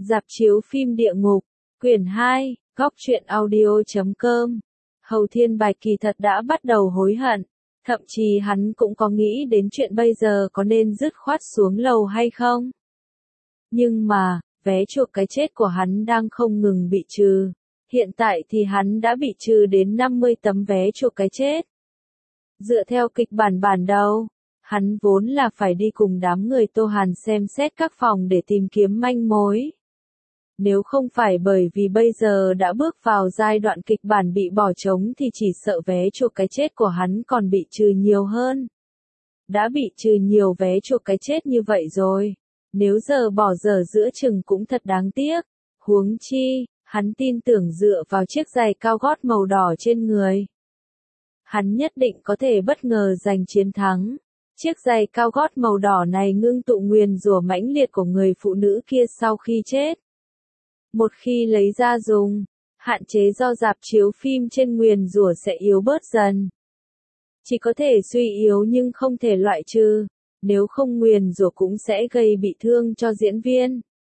Rạp chiếu phim Địa Ngục, quyển 2, góc truyện audio.com. Hầu Thiên Bạch kỳ thật đã bắt đầu hối hận, thậm chí hắn cũng có nghĩ đến chuyện bây giờ có nên dứt khoát xuống lầu hay không. Nhưng mà, vé chuộc cái chết của hắn đang không ngừng bị trừ. Hiện tại thì hắn đã bị trừ đến 50 tấm vé chuộc cái chết. Dựa theo kịch bản đầu, hắn vốn là phải đi cùng đám người Tô Hàn xem xét các phòng để tìm kiếm manh mối. Nếu không phải bởi vì bây giờ đã bước vào giai đoạn kịch bản bị bỏ trống thì chỉ sợ vé chuộc cái chết của hắn còn bị trừ nhiều hơn. Đã bị trừ nhiều vé chuộc cái chết như vậy rồi, nếu giờ bỏ dở giữa chừng cũng thật đáng tiếc. Huống chi, hắn tin tưởng dựa vào chiếc giày cao gót màu đỏ trên người, hắn nhất định có thể bất ngờ giành chiến thắng. Chiếc giày cao gót màu đỏ này ngưng tụ nguyền rủa mãnh liệt của người phụ nữ kia sau khi chết. Một khi lấy ra dùng, hạn chế do rạp chiếu phim trên nguyền rủa sẽ yếu bớt dần. Chỉ có thể suy yếu nhưng không thể loại trừ, nếu không nguyền rủa cũng sẽ gây bị thương cho diễn viên.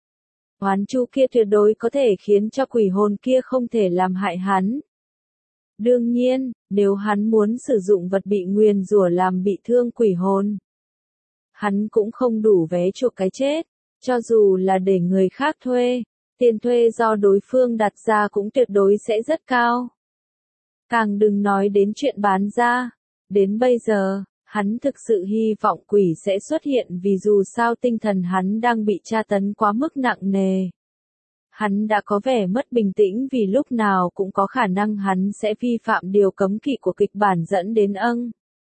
Oán chu kia tuyệt đối có thể khiến cho quỷ hồn kia không thể làm hại hắn. Đương nhiên, nếu hắn muốn sử dụng vật bị nguyền rủa làm bị thương quỷ hồn, hắn cũng không đủ vé chuộc cái chết, cho dù là để người khác thuê, tiền thuê do đối phương đặt ra cũng tuyệt đối sẽ rất cao. Càng đừng nói đến chuyện bán ra. Đến bây giờ, hắn thực sự hy vọng quỷ sẽ xuất hiện vì dù sao tinh thần hắn đang bị tra tấn quá mức nặng nề. Hắn đã có vẻ mất bình tĩnh vì lúc nào cũng có khả năng hắn sẽ vi phạm điều cấm kỵ của kịch bản dẫn đến âng.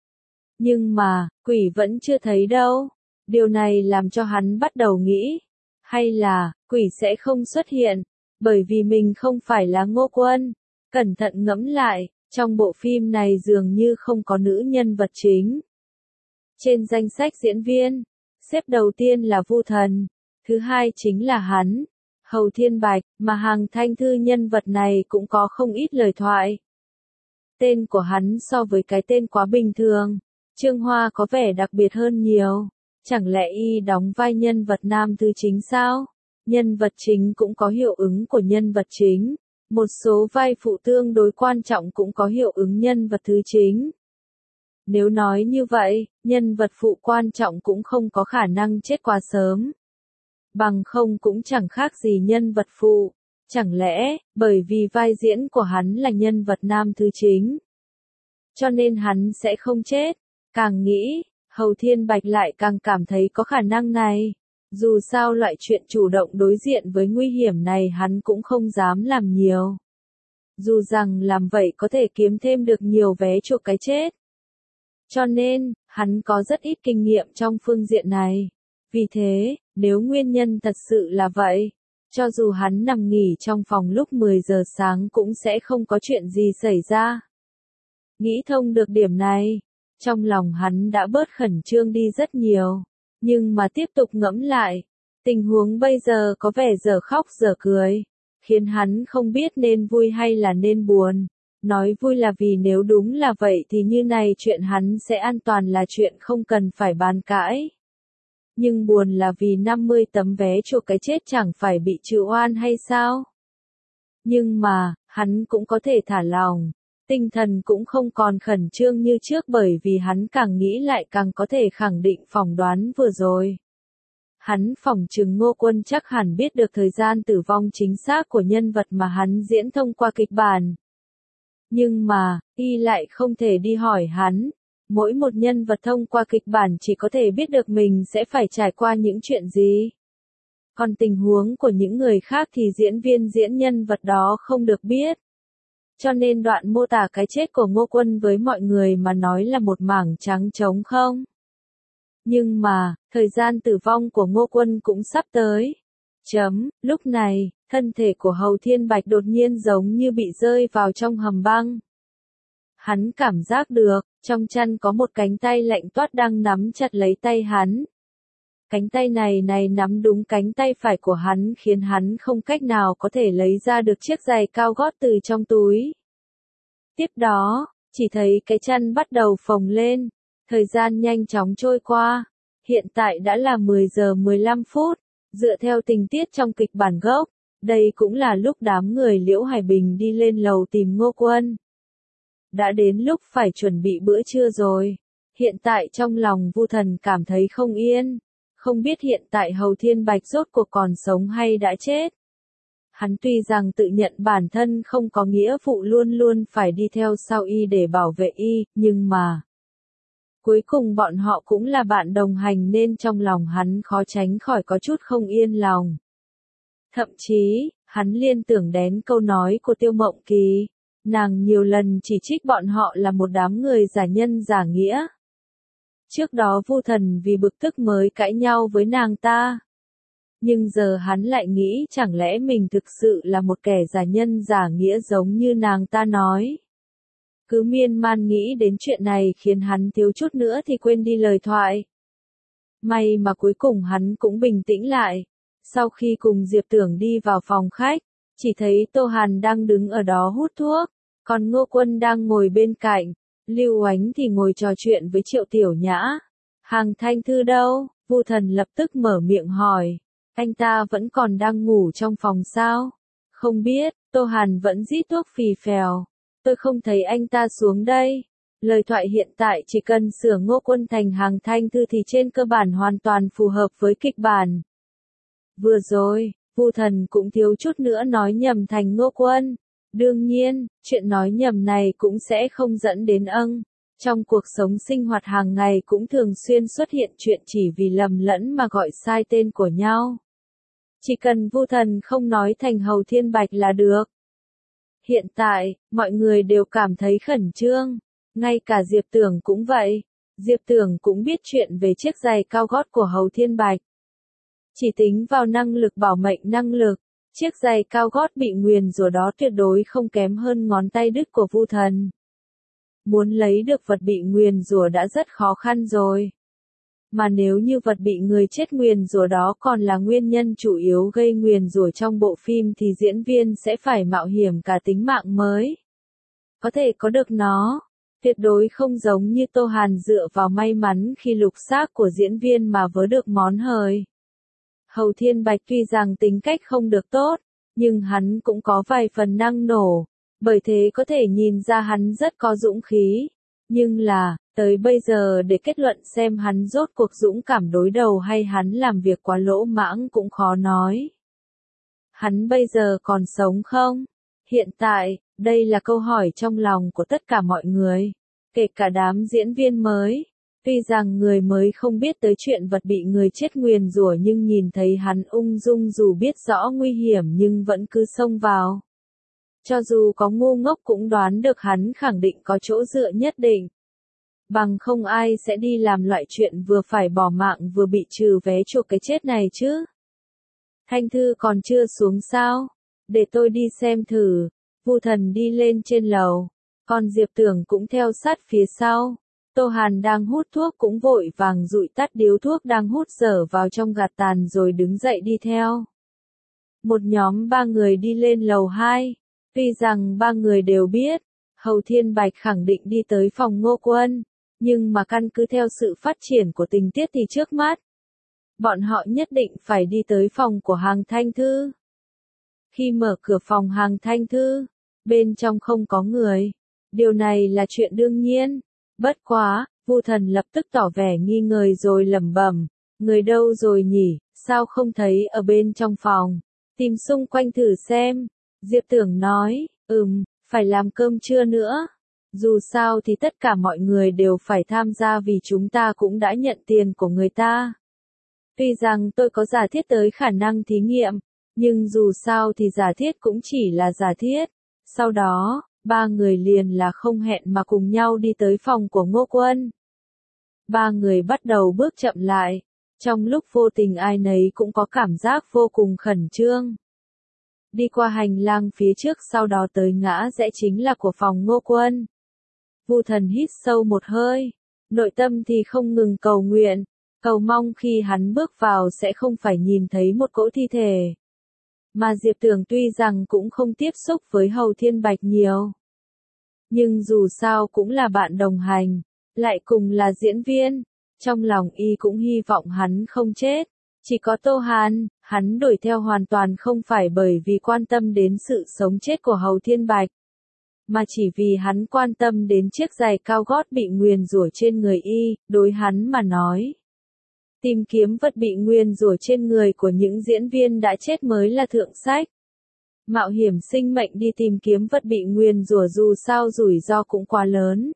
Nhưng mà, quỷ vẫn chưa thấy đâu. Điều này làm cho hắn bắt đầu nghĩ. Hay là, quỷ sẽ không xuất hiện, bởi vì mình không phải là Ngô Quân. Cẩn thận ngẫm lại, trong bộ phim này dường như không có nữ nhân vật chính. Trên danh sách diễn viên, xếp đầu tiên là Vu Thần, thứ hai chính là hắn, Hầu Thiên Bạch, mà hàng thanh thư nhân vật này cũng có không ít lời thoại. Tên của hắn so với cái tên quá bình thường, Trương Hoa có vẻ đặc biệt hơn nhiều. Chẳng lẽ y đóng vai nhân vật nam thứ chính sao? Nhân vật chính cũng có hiệu ứng của nhân vật chính. Một số vai phụ tương đối quan trọng cũng có hiệu ứng nhân vật thứ chính. Nếu nói như vậy, nhân vật phụ quan trọng cũng không có khả năng chết quá sớm. Bằng không cũng chẳng khác gì nhân vật phụ. Chẳng lẽ, bởi vì vai diễn của hắn là nhân vật nam thứ chính, cho nên hắn sẽ không chết? Càng nghĩ, Hầu Thiên Bạch lại càng cảm thấy có khả năng này. Dù sao loại chuyện chủ động đối diện với nguy hiểm này hắn cũng không dám làm nhiều. Dù rằng làm vậy có thể kiếm thêm được nhiều vé chuộc cái chết. Cho nên, hắn có rất ít kinh nghiệm trong phương diện này. Vì thế, nếu nguyên nhân thật sự là vậy, cho dù hắn nằm nghỉ trong phòng lúc 10 giờ sáng cũng sẽ không có chuyện gì xảy ra. Nghĩ thông được điểm này, trong lòng hắn đã bớt khẩn trương đi rất nhiều. Nhưng mà tiếp tục ngẫm lại, tình huống bây giờ có vẻ dở khóc dở cười, khiến hắn không biết nên vui hay là nên buồn. Nói vui là vì nếu đúng là vậy thì như này chuyện hắn sẽ an toàn là chuyện không cần phải bàn cãi. Nhưng buồn là vì 50 tấm vé chuộc cái chết chẳng phải bị trừ oan hay sao? Nhưng mà, hắn cũng có thể thả lòng. Tinh thần cũng không còn khẩn trương như trước bởi vì hắn càng nghĩ lại càng có thể khẳng định phỏng đoán vừa rồi. Hắn phỏng chừng Ngô Quân chắc hẳn biết được thời gian tử vong chính xác của nhân vật mà hắn diễn thông qua kịch bản. Nhưng mà, y lại không thể đi hỏi hắn. Mỗi một nhân vật thông qua kịch bản chỉ có thể biết được mình sẽ phải trải qua những chuyện gì. Còn tình huống của những người khác thì diễn viên diễn nhân vật đó không được biết. Cho nên đoạn mô tả cái chết của Ngô Quân với mọi người mà nói là một mảng trắng trống không. Nhưng mà, thời gian tử vong của Ngô Quân cũng sắp tới. Lúc này, thân thể của Hầu Thiên Bạch đột nhiên giống như bị rơi vào trong hầm băng. Hắn cảm giác được, trong chăn có một cánh tay lạnh toát đang nắm chặt lấy tay hắn. Cánh tay này nắm đúng cánh tay phải của hắn khiến hắn không cách nào có thể lấy ra được chiếc giày cao gót từ trong túi. Tiếp đó, chỉ thấy cái chăn bắt đầu phồng lên. Thời gian nhanh chóng trôi qua. Hiện tại đã là 10 giờ 15 phút. Dựa theo tình tiết trong kịch bản gốc, đây cũng là lúc đám người Liễu Hải Bình đi lên lầu tìm Ngô Quân. Đã đến lúc phải chuẩn bị bữa trưa rồi. Hiện tại trong lòng Vu Thần cảm thấy không yên, không biết hiện tại Hầu Thiên Bạch rốt cuộc còn sống hay đã chết. Hắn tuy rằng tự nhận bản thân không có nghĩa vụ luôn luôn phải đi theo sau y để bảo vệ y, nhưng mà cuối cùng bọn họ cũng là bạn đồng hành nên trong lòng hắn khó tránh khỏi có chút không yên lòng. Thậm chí, hắn liên tưởng đến câu nói của Tiêu Mộng Kỳ, nàng nhiều lần chỉ trích bọn họ là một đám người giả nhân giả nghĩa. Trước đó Vu Thần vì bực tức mới cãi nhau với nàng ta. Nhưng giờ hắn lại nghĩ chẳng lẽ mình thực sự là một kẻ giả nhân giả nghĩa giống như nàng ta nói. Cứ miên man nghĩ đến chuyện này khiến hắn thiếu chút nữa thì quên đi lời thoại. May mà cuối cùng hắn cũng bình tĩnh lại. Sau khi cùng Diệp Tưởng đi vào phòng khách, chỉ thấy Tô Hàn đang đứng ở đó hút thuốc, còn Ngô Quân đang ngồi bên cạnh, Lưu Oánh thì ngồi trò chuyện với Triệu Tiểu Nhã. Hàng Thanh Thư đâu? Vu Thần lập tức mở miệng hỏi. Anh ta vẫn còn đang ngủ trong phòng sao? Không biết, Tô Hàn vẫn rít thuốc phì phèo. Tôi không thấy anh ta xuống đây. Lời thoại hiện tại chỉ cần sửa Ngô Quân thành Hàng Thanh Thư thì trên cơ bản hoàn toàn phù hợp với kịch bản. Vừa rồi, Vu Thần cũng thiếu chút nữa nói nhầm thành Ngô Quân. Đương nhiên, chuyện nói nhầm này cũng sẽ không dẫn đến âng. Trong cuộc sống sinh hoạt hàng ngày cũng thường xuyên xuất hiện chuyện chỉ vì lầm lẫn mà gọi sai tên của nhau. Chỉ cần Vu Thần không nói thành Hầu Thiên Bạch là được. Hiện tại, mọi người đều cảm thấy khẩn trương. Ngay cả Diệp Tưởng cũng vậy. Diệp Tưởng cũng biết chuyện về chiếc giày cao gót của Hầu Thiên Bạch. Chỉ tính vào năng lực bảo mệnh năng lực, chiếc giày cao gót bị nguyền rủa đó tuyệt đối không kém hơn ngón tay đứt của Vu Thần. Muốn lấy được vật bị nguyền rủa đã rất khó khăn rồi. Mà nếu như vật bị người chết nguyền rủa đó còn là nguyên nhân chủ yếu gây nguyền rủa trong bộ phim thì diễn viên sẽ phải mạo hiểm cả tính mạng mới có thể có được nó. Tuyệt đối không giống như Tô Hàn dựa vào may mắn khi lục xác của diễn viên mà vớ được món hời. Hầu Thiên Bạch tuy rằng tính cách không được tốt, nhưng hắn cũng có vài phần năng nổ, bởi thế có thể nhìn ra hắn rất có dũng khí. Nhưng là, tới bây giờ để kết luận xem hắn rốt cuộc dũng cảm đối đầu hay hắn làm việc quá lỗ mãng cũng khó nói. Hắn bây giờ còn sống không? Hiện tại, đây là câu hỏi trong lòng của tất cả mọi người, kể cả đám diễn viên mới. Tuy rằng người mới không biết tới chuyện vật bị người chết nguyền rủa nhưng nhìn thấy hắn ung dung dù biết rõ nguy hiểm nhưng vẫn cứ xông vào. Cho dù có ngu ngốc cũng đoán được hắn khẳng định có chỗ dựa nhất định. Bằng không ai sẽ đi làm loại chuyện vừa phải bỏ mạng vừa bị trừ vé chuộc cái chết này chứ. Thanh Thư còn chưa xuống sao? Để tôi đi xem thử. Vu Thần đi lên trên lầu. Còn Diệp Tưởng cũng theo sát phía sau. Tô Hàn đang hút thuốc cũng vội vàng dụi tắt điếu thuốc đang hút dở vào trong gạt tàn rồi đứng dậy đi theo. Một nhóm 3 người đi lên lầu 2. Tuy rằng 3 người đều biết, Hầu Thiên Bạch khẳng định đi tới phòng Ngô Quân, nhưng mà căn cứ theo sự phát triển của tình tiết thì trước mắt, bọn họ nhất định phải đi tới phòng của Hàng Thanh Thư. Khi mở cửa phòng Hàng Thanh Thư, bên trong không có người. Điều này là chuyện đương nhiên. Bất quá, Vu Thần lập tức tỏ vẻ nghi ngờ rồi lẩm bẩm, người đâu rồi nhỉ, sao không thấy ở bên trong phòng, tìm xung quanh thử xem. Diệp Tưởng nói, phải làm cơm trưa nữa. Dù sao thì tất cả mọi người đều phải tham gia vì chúng ta cũng đã nhận tiền của người ta. Tuy rằng tôi có giả thiết tới khả năng thí nghiệm, nhưng dù sao thì giả thiết cũng chỉ là giả thiết. Sau đó, 3 người liền là không hẹn mà cùng nhau đi tới phòng của Ngô Quân. 3 người bắt đầu bước chậm lại. Trong lúc vô tình ai nấy cũng có cảm giác vô cùng khẩn trương. Đi qua hành lang phía trước sau đó tới ngã rẽ chính là của phòng Ngô Quân. Vu Thần hít sâu một hơi. Nội tâm thì không ngừng cầu nguyện. Cầu mong khi hắn bước vào sẽ không phải nhìn thấy một cỗ thi thể. Mà Diệp Tưởng tuy rằng cũng không tiếp xúc với Hầu Thiên Bạch nhiều. Nhưng dù sao cũng là bạn đồng hành, lại cùng là diễn viên. Trong lòng y cũng hy vọng hắn không chết. Chỉ có Tô Hàn, hắn đuổi theo hoàn toàn không phải bởi vì quan tâm đến sự sống chết của Hầu Thiên Bạch, mà chỉ vì hắn quan tâm đến chiếc giày cao gót bị nguyền rủa trên người y, đối hắn mà nói. Tìm kiếm vật bị nguyền rủa trên người của những diễn viên đã chết mới là thượng sách. Mạo hiểm sinh mệnh đi tìm kiếm vật bị nguyền rủa dù sao rủi ro cũng quá lớn.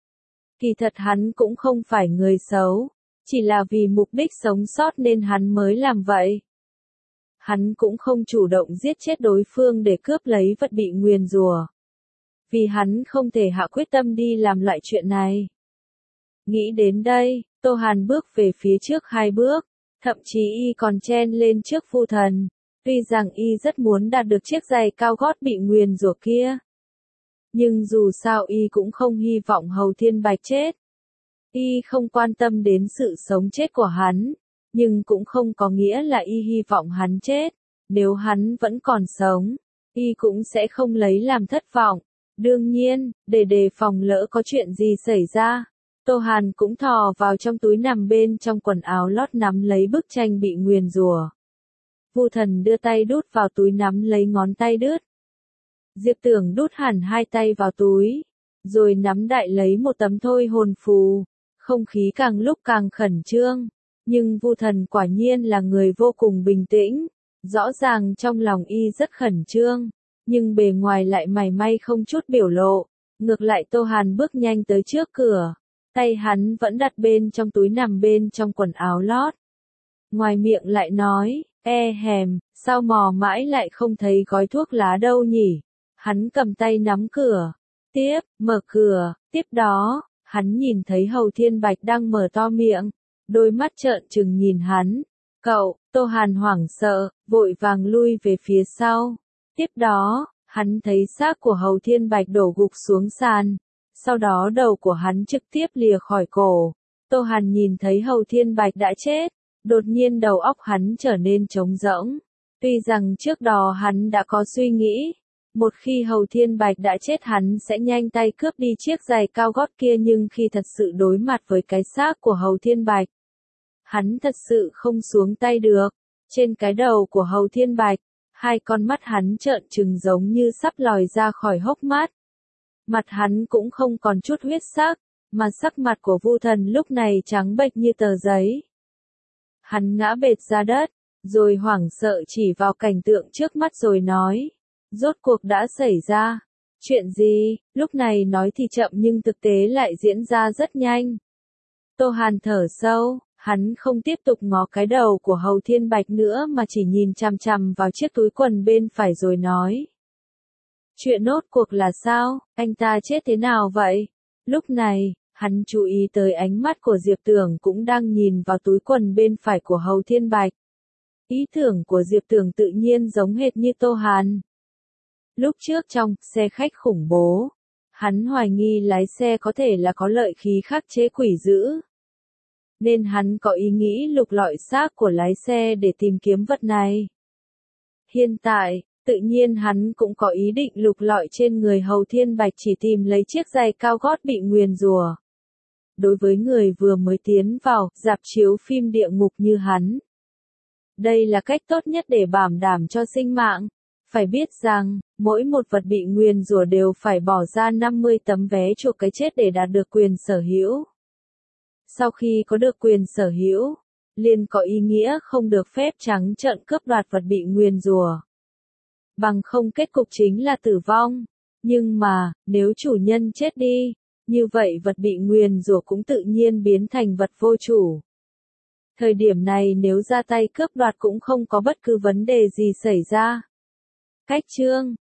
Kỳ thật hắn cũng không phải người xấu, chỉ là vì mục đích sống sót nên hắn mới làm vậy. Hắn cũng không chủ động giết chết đối phương để cướp lấy vật bị nguyền rủa, vì hắn không thể hạ quyết tâm đi làm loại chuyện này. Nghĩ đến đây, Tô Hàn bước về phía trước 2 bước, thậm chí y còn chen lên trước Vu Thần, tuy rằng y rất muốn đạt được chiếc giày cao gót bị nguyền rủa kia. Nhưng dù sao y cũng không hy vọng Hầu Thiên Bạch chết. Y không quan tâm đến sự sống chết của hắn, nhưng cũng không có nghĩa là y hy vọng hắn chết. Nếu hắn vẫn còn sống, y cũng sẽ không lấy làm thất vọng. Đương nhiên, để đề phòng lỡ có chuyện gì xảy ra, Tô Hàn cũng thò vào trong túi nằm bên trong quần áo lót nắm lấy bức tranh bị nguyền rủa. Vu Thần đưa tay đút vào túi nắm lấy ngón tay đứt. Diệp Tưởng đút hẳn 2 tay vào túi, rồi nắm đại lấy một tấm thôi hồn phù. Không khí càng lúc càng khẩn trương, nhưng Vu Thần quả nhiên là người vô cùng bình tĩnh. Rõ ràng trong lòng y rất khẩn trương, nhưng bề ngoài lại mảy may không chút biểu lộ. Ngược lại Tô Hàn bước nhanh tới trước cửa, tay hắn vẫn đặt bên trong túi nằm bên trong quần áo lót. Ngoài miệng lại nói, hèm, sao mò mãi lại không thấy gói thuốc lá đâu nhỉ? Hắn cầm tay nắm cửa, mở cửa, tiếp đó, hắn nhìn thấy Hầu Thiên Bạch đang mở to miệng, đôi mắt trợn trừng nhìn hắn. Cậu, Tô Hàn hoảng sợ, vội vàng lui về phía sau. Tiếp đó, hắn thấy xác của Hầu Thiên Bạch đổ gục xuống sàn, sau đó đầu của hắn trực tiếp lìa khỏi cổ. Tô Hàn nhìn thấy Hầu Thiên Bạch đã chết, đột nhiên đầu óc hắn trở nên trống rỗng. Tuy rằng trước đó hắn đã có suy nghĩ, một khi Hầu Thiên Bạch đã chết hắn sẽ nhanh tay cướp đi chiếc giày cao gót kia, nhưng khi thật sự đối mặt với cái xác của Hầu Thiên Bạch, hắn thật sự không xuống tay được. Trên cái đầu của Hầu Thiên Bạch, 2 con mắt hắn trợn trừng giống như sắp lòi ra khỏi hốc mắt. Mặt hắn cũng không còn chút huyết sắc, mà sắc mặt của Vu Thần lúc này trắng bệch như tờ giấy. Hắn ngã bệt ra đất, rồi hoảng sợ chỉ vào cảnh tượng trước mắt rồi nói, rốt cuộc đã xảy ra chuyện gì? Lúc này nói thì chậm nhưng thực tế lại diễn ra rất nhanh. Tô Hàn thở sâu, hắn không tiếp tục ngó cái đầu của Hầu Thiên Bạch nữa mà chỉ nhìn chằm chằm vào chiếc túi quần bên phải rồi nói. Chuyện nốt cuộc là sao, anh ta chết thế nào vậy? Lúc này, hắn chú ý tới ánh mắt của Diệp Tưởng cũng đang nhìn vào túi quần bên phải của Hầu Thiên Bạch. Ý tưởng của Diệp Tưởng tự nhiên giống hệt như Tô Hàn. Lúc trước trong xe khách khủng bố, hắn hoài nghi lái xe có thể là có lợi khí khắc chế quỷ dữ, nên hắn có ý nghĩ lục lọi xác của lái xe để tìm kiếm vật này. Hiện tại, tự nhiên hắn cũng có ý định lục lọi trên người Hầu Thiên Bạch chỉ tìm lấy chiếc giày cao gót bị nguyền rủa. Đối với người vừa mới tiến vào rạp chiếu phim địa ngục như hắn, đây là cách tốt nhất để bảo đảm cho sinh mạng. Phải biết rằng, mỗi một vật bị nguyền rủa đều phải bỏ ra 50 tấm vé chuộc cái chết để đạt được quyền sở hữu. Sau khi có được quyền sở hữu, liền có ý nghĩa không được phép trắng trợn cướp đoạt vật bị nguyền rủa. Bằng không kết cục chính là tử vong. Nhưng mà, nếu chủ nhân chết đi, như vậy vật bị nguyền rủa cũng tự nhiên biến thành vật vô chủ. Thời điểm này nếu ra tay cướp đoạt cũng không có bất cứ vấn đề gì xảy ra. Cách chương